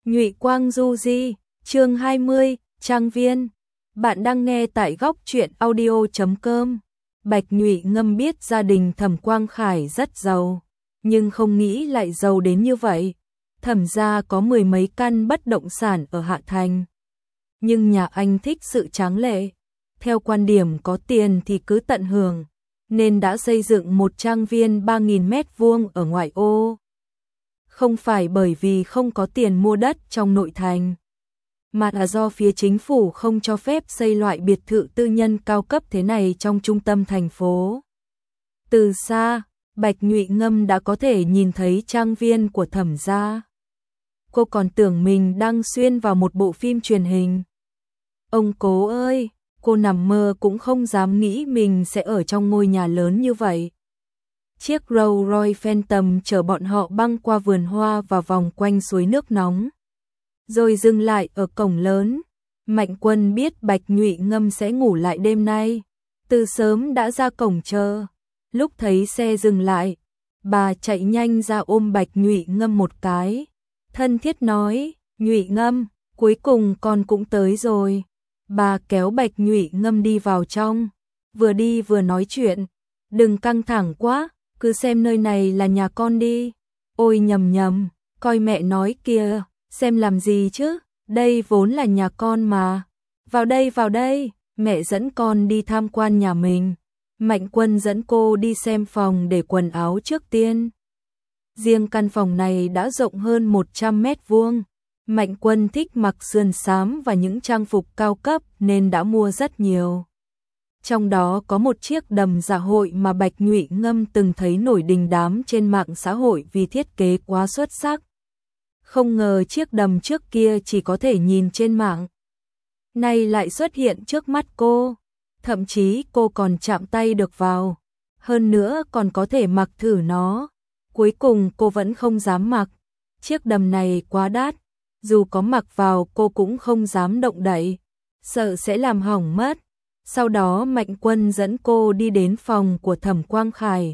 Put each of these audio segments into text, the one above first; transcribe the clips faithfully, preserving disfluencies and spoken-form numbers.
Nhụy Quang Du Di, chương hai mươi, Trang Viên. Bạn đang nghe tại góc truyện audio chấm com. Bạch Nhụy Ngâm biết gia đình Thẩm Quang Khải rất giàu, nhưng không nghĩ lại giàu đến như vậy. Thẩm gia có mười mấy căn bất động sản ở Hạ Thành. Nhưng nhà anh thích sự tráng lệ. Theo quan điểm có tiền thì cứ tận hưởng, nên đã xây dựng một trang viên ba nghìn mét vuông ở ngoại ô. Không phải bởi vì không có tiền mua đất trong nội thành, mà là do phía chính phủ không cho phép xây loại biệt thự tư nhân cao cấp thế này trong trung tâm thành phố. Từ xa, Bạch Nhụy Ngâm đã có thể nhìn thấy trang viên của Thẩm gia. Cô còn tưởng mình đang xuyên vào một bộ phim truyền hình. Ông cố ơi, cô nằm mơ cũng không dám nghĩ mình sẽ ở trong ngôi nhà lớn như vậy. Chiếc Rolls Royce Phantom chở bọn họ băng qua vườn hoa và vòng quanh suối nước nóng, rồi dừng lại ở cổng lớn. Mạnh Quân biết Bạch Nhụy Ngâm sẽ ngủ lại đêm nay, từ sớm đã ra cổng chờ. Lúc thấy xe dừng lại, bà chạy nhanh ra ôm Bạch Nhụy Ngâm một cái, thân thiết nói: "Nhụy Ngâm, cuối cùng con cũng tới rồi." Bà kéo Bạch Nhụy Ngâm đi vào trong, vừa đi vừa nói chuyện: "Đừng căng thẳng quá, cứ xem nơi này là nhà con đi." "Ôi nhầm nhầm, coi mẹ nói kìa, xem làm gì chứ, đây vốn là nhà con mà. Vào đây vào đây, mẹ dẫn con đi tham quan nhà mình." Mạnh Quân dẫn cô đi xem phòng để quần áo trước tiên. Riêng căn phòng này đã rộng hơn một trăm mét vuông. Mạnh Quân thích mặc sườn xám và những trang phục cao cấp nên đã mua rất nhiều. Trong đó có một chiếc đầm dạ hội mà Bạch Nhụy Ngâm từng thấy nổi đình đám trên mạng xã hội vì thiết kế quá xuất sắc. Không ngờ chiếc đầm trước kia chỉ có thể nhìn trên mạng, nay lại xuất hiện trước mắt cô. Thậm chí cô còn chạm tay được vào, hơn nữa còn có thể mặc thử nó. Cuối cùng cô vẫn không dám mặc, chiếc đầm này quá đắt, dù có mặc vào cô cũng không dám động đậy, sợ sẽ làm hỏng mất. Sau đó Mạnh Quân dẫn cô đi đến phòng của Thẩm Quang Khải.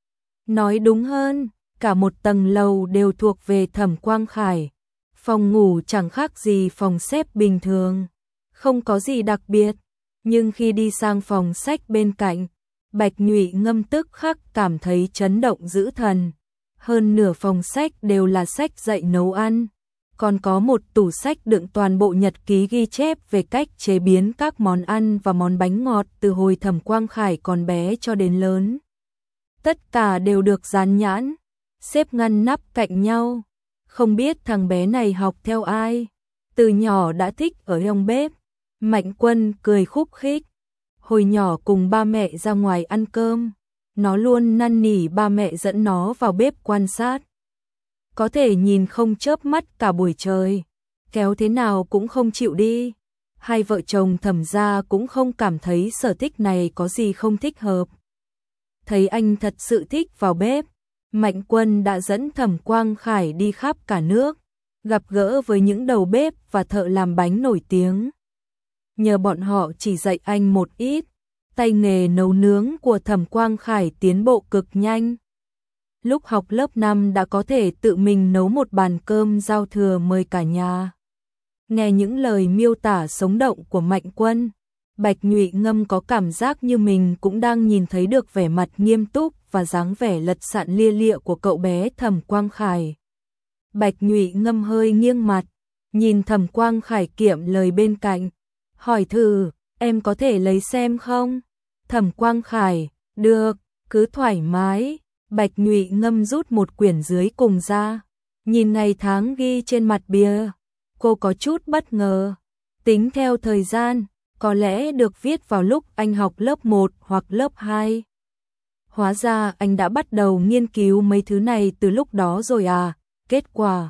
Nói đúng hơn, cả một tầng lầu đều thuộc về Thẩm Quang Khải. Phòng ngủ chẳng khác gì phòng xếp bình thường, không có gì đặc biệt. Nhưng khi đi sang phòng sách bên cạnh, Bạch Nhụy Ngâm tức khắc cảm thấy chấn động dữ thần. Hơn nửa phòng sách đều là sách dạy nấu ăn, còn có một tủ sách đựng toàn bộ nhật ký ghi chép về cách chế biến các món ăn và món bánh ngọt từ hồi Thẩm Quang Khải còn bé cho đến lớn. Tất cả đều được dán nhãn, xếp ngăn nắp cạnh nhau. Không biết thằng bé này học theo ai, từ nhỏ đã thích ở trong bếp. Mạnh Quân cười khúc khích. Hồi nhỏ cùng ba mẹ ra ngoài ăn cơm, nó luôn năn nỉ ba mẹ dẫn nó vào bếp quan sát. Có thể nhìn không chớp mắt cả buổi trời, kéo thế nào cũng không chịu đi. Hai vợ chồng Thẩm gia cũng không cảm thấy sở thích này có gì không thích hợp. Thấy anh thật sự thích vào bếp, Mạnh Quân đã dẫn Thẩm Quang Khải đi khắp cả nước, gặp gỡ với những đầu bếp và thợ làm bánh nổi tiếng. Nhờ bọn họ chỉ dạy anh một ít, tay nghề nấu nướng của Thẩm Quang Khải tiến bộ cực nhanh. Lúc học lớp năm đã có thể tự mình nấu một bàn cơm giao thừa mời cả nhà. Nghe những lời miêu tả sống động của Mạnh Quân, Bạch Nhụy Ngâm có cảm giác như mình cũng đang nhìn thấy được vẻ mặt nghiêm túc và dáng vẻ lật sạn lia lịa của cậu bé Thẩm Quang Khải. Bạch Nhụy Ngâm hơi nghiêng mặt, nhìn Thẩm Quang Khải kiệm lời bên cạnh, hỏi thử: "Em có thể lấy xem không?" Thẩm Quang Khải: "Được, cứ thoải mái." Bạch Nhụy Ngâm rút một quyển dưới cùng ra, nhìn ngày tháng ghi trên mặt bìa, cô có chút bất ngờ. Tính theo thời gian, có lẽ được viết vào lúc anh học lớp một hoặc lớp hai. Hóa ra anh đã bắt đầu nghiên cứu mấy thứ này từ lúc đó rồi à. Kết quả,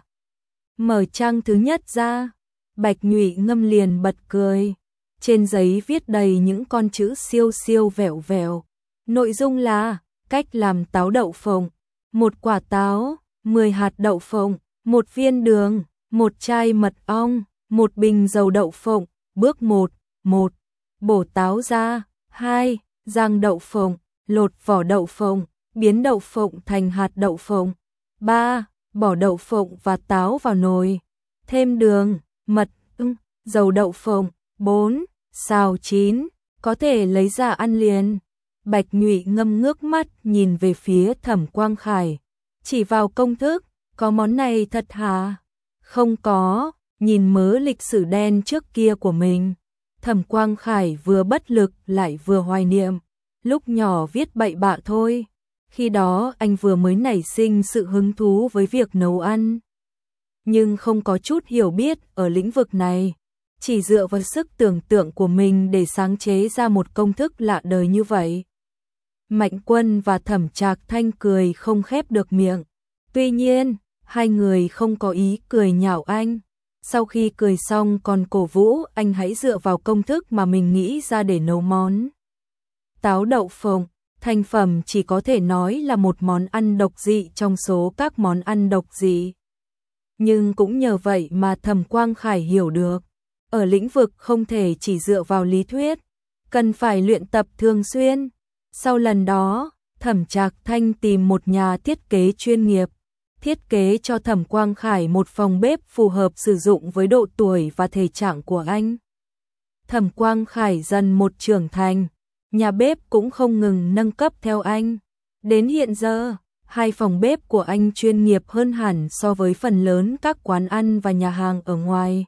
mở trang thứ nhất ra, Bạch Nhụy Ngâm liền bật cười. Trên giấy viết đầy những con chữ siêu siêu vẹo vẹo. Nội dung là cách làm táo đậu phộng: một quả táo, mười hạt đậu phộng, một viên đường, một chai mật ong, một bình dầu đậu phộng. Bước một, một. Bổ táo ra. hai. Rang đậu phộng, lột vỏ đậu phộng, biến đậu phộng thành hạt đậu phộng. ba. Bỏ đậu phộng và táo vào nồi, thêm đường, mật, ưng, dầu đậu phộng, bốn, xào chín, có thể lấy ra ăn liền. Bạch Nhụy Ngâm ngước mắt nhìn về phía Thẩm Quang Khải, chỉ vào công thức, có món này thật hả? Không có, nhìn mớ lịch sử đen trước kia của mình. Thẩm Quang Khải vừa bất lực lại vừa hoài niệm, lúc nhỏ viết bậy bạ thôi. Khi đó anh vừa mới nảy sinh sự hứng thú với việc nấu ăn, nhưng không có chút hiểu biết ở lĩnh vực này, chỉ dựa vào sức tưởng tượng của mình để sáng chế ra một công thức lạ đời như vậy. Mạnh Quân và Thẩm Trạc Thanh cười không khép được miệng. Tuy nhiên, hai người không có ý cười nhạo anh. Sau khi cười xong còn cổ vũ anh hãy dựa vào công thức mà mình nghĩ ra để nấu món táo đậu phộng. Thành phẩm chỉ có thể nói là một món ăn độc dị trong số các món ăn độc dị. Nhưng cũng nhờ vậy mà Thẩm Quang Khải hiểu được, ở lĩnh vực không thể chỉ dựa vào lý thuyết, cần phải luyện tập thường xuyên. Sau lần đó, Thẩm Trạc Thanh tìm một nhà thiết kế chuyên nghiệp, thiết kế cho Thẩm Quang Khải một phòng bếp phù hợp sử dụng với độ tuổi và thể trạng của anh. Thẩm Quang Khải dần một trưởng thành, nhà bếp cũng không ngừng nâng cấp theo anh. Đến hiện giờ, hai phòng bếp của anh chuyên nghiệp hơn hẳn so với phần lớn các quán ăn và nhà hàng ở ngoài.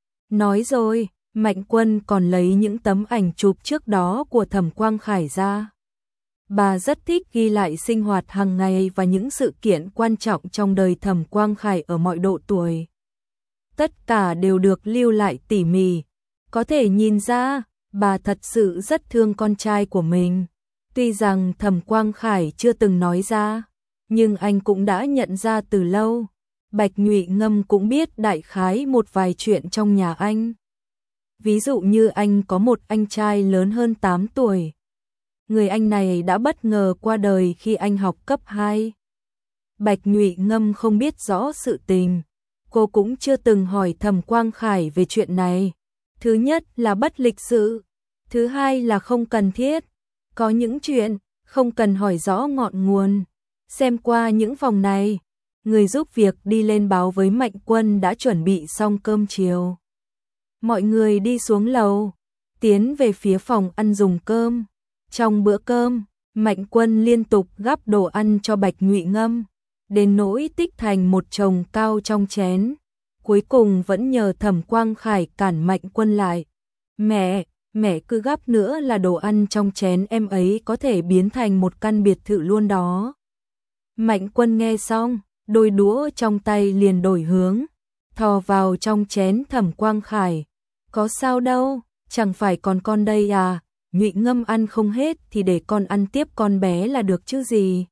Nói rồi, Mạnh Quân còn lấy những tấm ảnh chụp trước đó của Thẩm Quang Khải ra. Bà rất thích ghi lại sinh hoạt hàng ngày và những sự kiện quan trọng trong đời Thẩm Quang Khải ở mọi độ tuổi. Tất cả đều được lưu lại tỉ mỉ. Có thể nhìn ra, bà thật sự rất thương con trai của mình. Tuy rằng Thẩm Quang Khải chưa từng nói ra, nhưng anh cũng đã nhận ra từ lâu. Bạch Nhụy Ngâm cũng biết đại khái một vài chuyện trong nhà anh. Ví dụ như anh có một anh trai lớn hơn tám tuổi. Người anh này đã bất ngờ qua đời khi anh học cấp hai. Bạch Nhụy Ngâm không biết rõ sự tình. Cô cũng chưa từng hỏi Thẩm Quang Khải về chuyện này. Thứ nhất là bất lịch sự. Thứ hai là không cần thiết. Có những chuyện không cần hỏi rõ ngọn nguồn. Xem qua những phòng này, người giúp việc đi lên báo với Mạnh Quân đã chuẩn bị xong cơm chiều. Mọi người đi xuống lầu, tiến về phía phòng ăn dùng cơm. Trong bữa cơm, Mạnh Quân liên tục gắp đồ ăn cho Bạch Nhụy Ngâm, đến nỗi tích thành một chồng cao trong chén. Cuối cùng vẫn nhờ Thẩm Quang Khải cản Mạnh Quân lại. Mẹ, mẹ cứ gắp nữa là đồ ăn trong chén em ấy có thể biến thành một căn biệt thự luôn đó. Mạnh Quân nghe xong, đôi đũa trong tay liền đổi hướng, thò vào trong chén Thẩm Quang Khải. Có sao đâu, chẳng phải còn con đây à, Nhụy Ngâm ăn không hết thì để con ăn tiếp con bé là được chứ gì.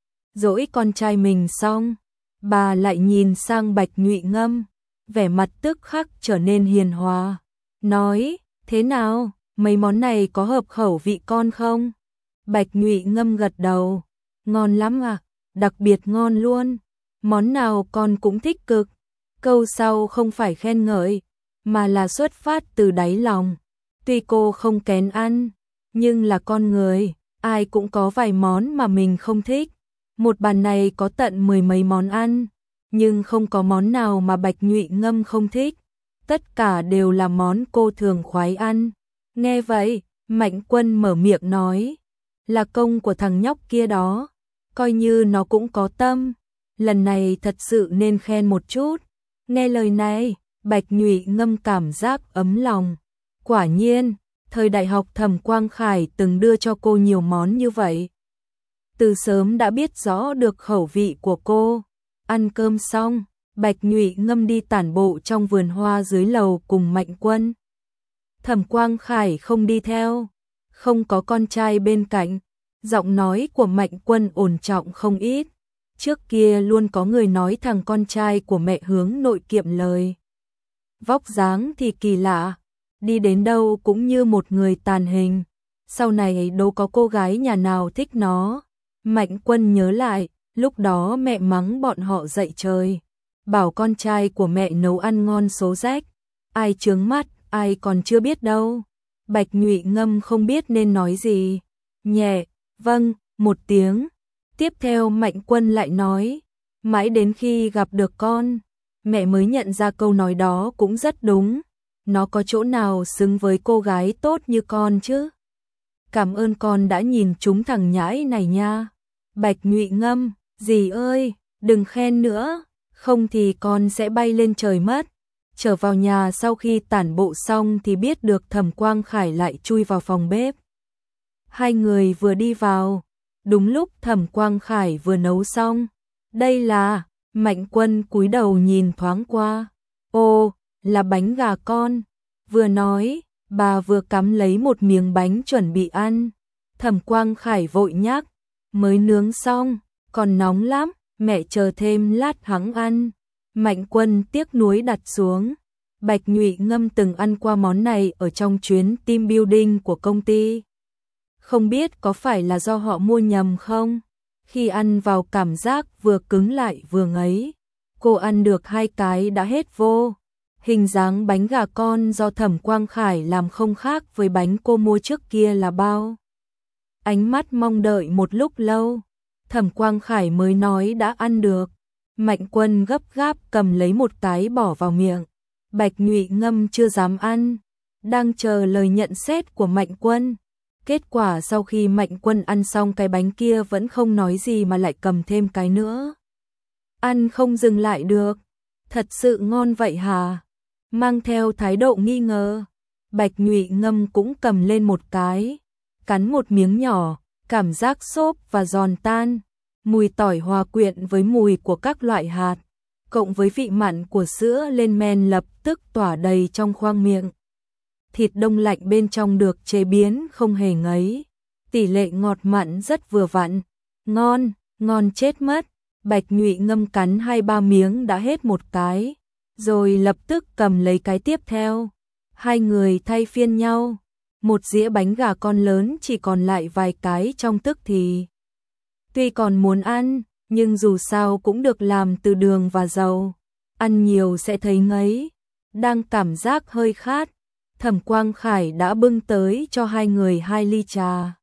Dỗi con trai mình xong, bà lại nhìn sang Bạch Nhụy Ngâm, vẻ mặt tức khắc trở nên hiền hòa. Nói, thế nào, mấy món này có hợp khẩu vị con không? Bạch Nhụy Ngâm gật đầu, ngon lắm à, đặc biệt ngon luôn, món nào con cũng thích cực. Câu sau không phải khen ngợi, mà là xuất phát từ đáy lòng. Tuy cô không kén ăn, nhưng là con người, ai cũng có vài món mà mình không thích. Một bàn này có tận mười mấy món ăn, nhưng không có món nào mà Bạch Nhụy Ngâm không thích. Tất cả đều là món cô thường khoái ăn. Nghe vậy, Mạnh Quân mở miệng nói, là công của thằng nhóc kia đó, coi như nó cũng có tâm. Lần này thật sự nên khen một chút. Nghe lời này, Bạch Nhụy Ngâm cảm giác ấm lòng. Quả nhiên, thời đại học Thẩm Quang Khải từng đưa cho cô nhiều món như vậy. Từ sớm đã biết rõ được khẩu vị của cô. Ăn cơm xong, Bạch Nhụy Ngâm đi tản bộ trong vườn hoa dưới lầu cùng Mạnh Quân. Thẩm Quang Khải không đi theo, không có con trai bên cạnh. Giọng nói của Mạnh Quân ổn trọng không ít. Trước kia luôn có người nói thằng con trai của mẹ hướng nội kiệm lời. Vóc dáng thì kỳ lạ, đi đến đâu cũng như một người tàn hình. Sau này đâu có cô gái nhà nào thích nó. Mạnh Quân nhớ lại, lúc đó mẹ mắng bọn họ dậy trời, bảo con trai của mẹ nấu ăn ngon số rách. Ai chướng mắt, ai còn chưa biết đâu. Bạch Nhụy Ngâm không biết nên nói gì. Nhẹ, vâng, một tiếng. Tiếp theo Mạnh Quân lại nói, mãi đến khi gặp được con, Mẹ mới nhận ra câu nói đó cũng rất đúng. Nó có chỗ nào xứng với cô gái tốt như con chứ? Cảm ơn con đã nhìn trúng thằng nhãi này nha. Bạch Nhụy ngâm, dì ơi, đừng khen nữa, không thì con sẽ bay lên trời mất. Trở vào nhà sau khi tản bộ xong thì biết được Thẩm Quang Khải lại chui vào phòng bếp. Hai người vừa đi vào, đúng lúc Thẩm Quang Khải vừa nấu xong. Đây là, Mạnh Quân cúi đầu nhìn thoáng qua. Ô, là bánh gà con. Vừa nói, bà vừa cắm lấy một miếng bánh chuẩn bị ăn. Thẩm Quang Khải vội nhắc, mới nướng xong, còn nóng lắm, mẹ chờ thêm lát hẵng ăn. Mạnh Quân tiếc nuối đặt xuống. Bạch Nhụy ngâm từng ăn qua món này ở trong chuyến team building của công ty. Không biết có phải là do họ mua nhầm không? Khi ăn vào cảm giác vừa cứng lại vừa ngấy. Cô ăn được hai cái đã hết vô. Hình dáng bánh gà con do Thẩm Quang Khải làm không khác với bánh cô mua trước kia là bao. Ánh mắt mong đợi một lúc lâu, Thẩm Quang Khải mới nói đã ăn được. Mạnh Quân gấp gáp cầm lấy một cái bỏ vào miệng. Bạch Nhụy ngâm chưa dám ăn, đang chờ lời nhận xét của Mạnh Quân. Kết quả sau khi Mạnh Quân ăn xong cái bánh kia vẫn không nói gì mà lại cầm thêm cái nữa. Ăn không dừng lại được, thật sự ngon vậy hả? Mang theo thái độ nghi ngờ, Bạch Nhụy ngâm cũng cầm lên một cái, cắn một miếng nhỏ, cảm giác xốp và giòn tan, mùi tỏi hòa quyện với mùi của các loại hạt, cộng với vị mặn của sữa lên men lập tức tỏa đầy trong khoang miệng. Thịt đông lạnh bên trong được chế biến không hề ngấy, tỷ lệ ngọt mặn rất vừa vặn, ngon, ngon chết mất. Bạch Nhụy ngâm cắn hai ba miếng đã hết một cái, rồi lập tức cầm lấy cái tiếp theo. Hai người thay phiên nhau, một dĩa bánh gà con lớn chỉ còn lại vài cái trong tức thì. Tuy còn muốn ăn, nhưng dù sao cũng được làm từ đường và dầu, ăn nhiều sẽ thấy ngấy. Đang cảm giác hơi khát, Thẩm Quang Khải đã bưng tới cho hai người hai ly trà.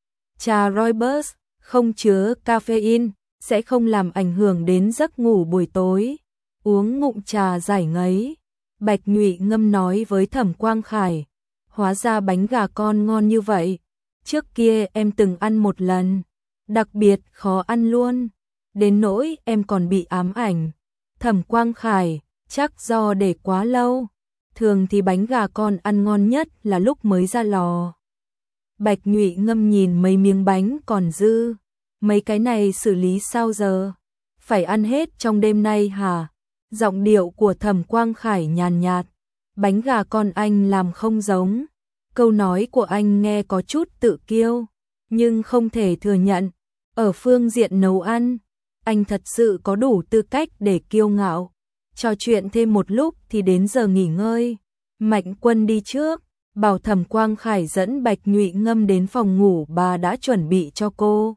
Trà Rooibos, không chứa caffeine, sẽ không làm ảnh hưởng đến giấc ngủ buổi tối. Uống ngụm trà giải ngấy, Bạch Nhụy ngâm nói với Thẩm Quang Khải, hóa ra bánh gà con ngon như vậy. Trước kia em từng ăn một lần, đặc biệt khó ăn luôn, đến nỗi em còn bị ám ảnh. Thẩm Quang Khải, chắc do để quá lâu. Thường thì bánh gà con ăn ngon nhất là lúc mới ra lò. Bạch Nhụy ngâm nhìn mấy miếng bánh còn dư. Mấy cái này xử lý sao giờ? Phải ăn hết trong đêm nay hả? Giọng điệu của Thẩm Quang Khải nhàn nhạt. Bánh gà con anh làm không giống. Câu nói của anh nghe có chút tự kiêu, nhưng không thể thừa nhận. Ở phương diện nấu ăn, anh thật sự có đủ tư cách để kiêu ngạo. Trò chuyện thêm một lúc thì đến giờ nghỉ ngơi. Mạnh Quân đi trước, bảo Thẩm Quang Khải dẫn Bạch Nhụy ngâm đến phòng ngủ bà đã chuẩn bị cho cô.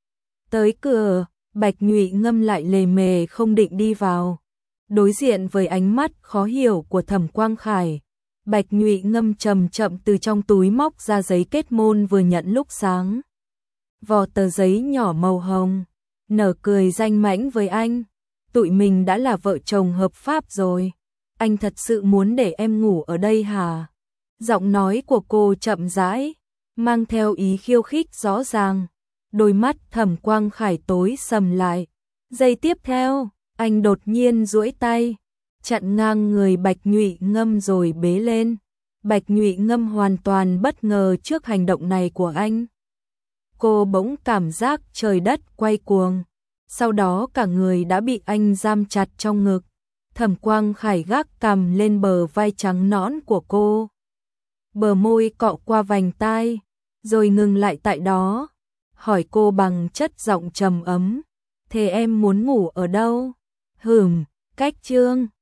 Tới cửa, Bạch Nhụy ngâm lại lề mề không định đi vào. Đối diện với ánh mắt khó hiểu của Thẩm Quang Khải, Bạch Nhụy ngâm chậm chậm từ trong túi móc ra giấy kết hôn vừa nhận lúc sáng. Vò tờ giấy nhỏ màu hồng, nở cười danh mãnh với anh. Tụi mình đã là vợ chồng hợp pháp rồi. Anh thật sự muốn để em ngủ ở đây hả? Giọng nói của cô chậm rãi, mang theo ý khiêu khích rõ ràng. Đôi mắt Thẩm Quang Khải tối sầm lại. Giây tiếp theo, anh đột nhiên duỗi tay, chặn ngang người Bạch Nhụy ngâm rồi bế lên. Bạch Nhụy ngâm hoàn toàn bất ngờ trước hành động này của anh. Cô bỗng cảm giác trời đất quay cuồng. Sau đó cả người đã bị anh giam chặt trong ngực. Thẩm Quang Khải gác cằm lên bờ vai trắng nõn của cô. Bờ môi cọ qua vành tai, rồi ngừng lại tại đó. Hỏi cô bằng chất giọng trầm ấm. Thế em muốn ngủ ở đâu? Hừm, cách Trương.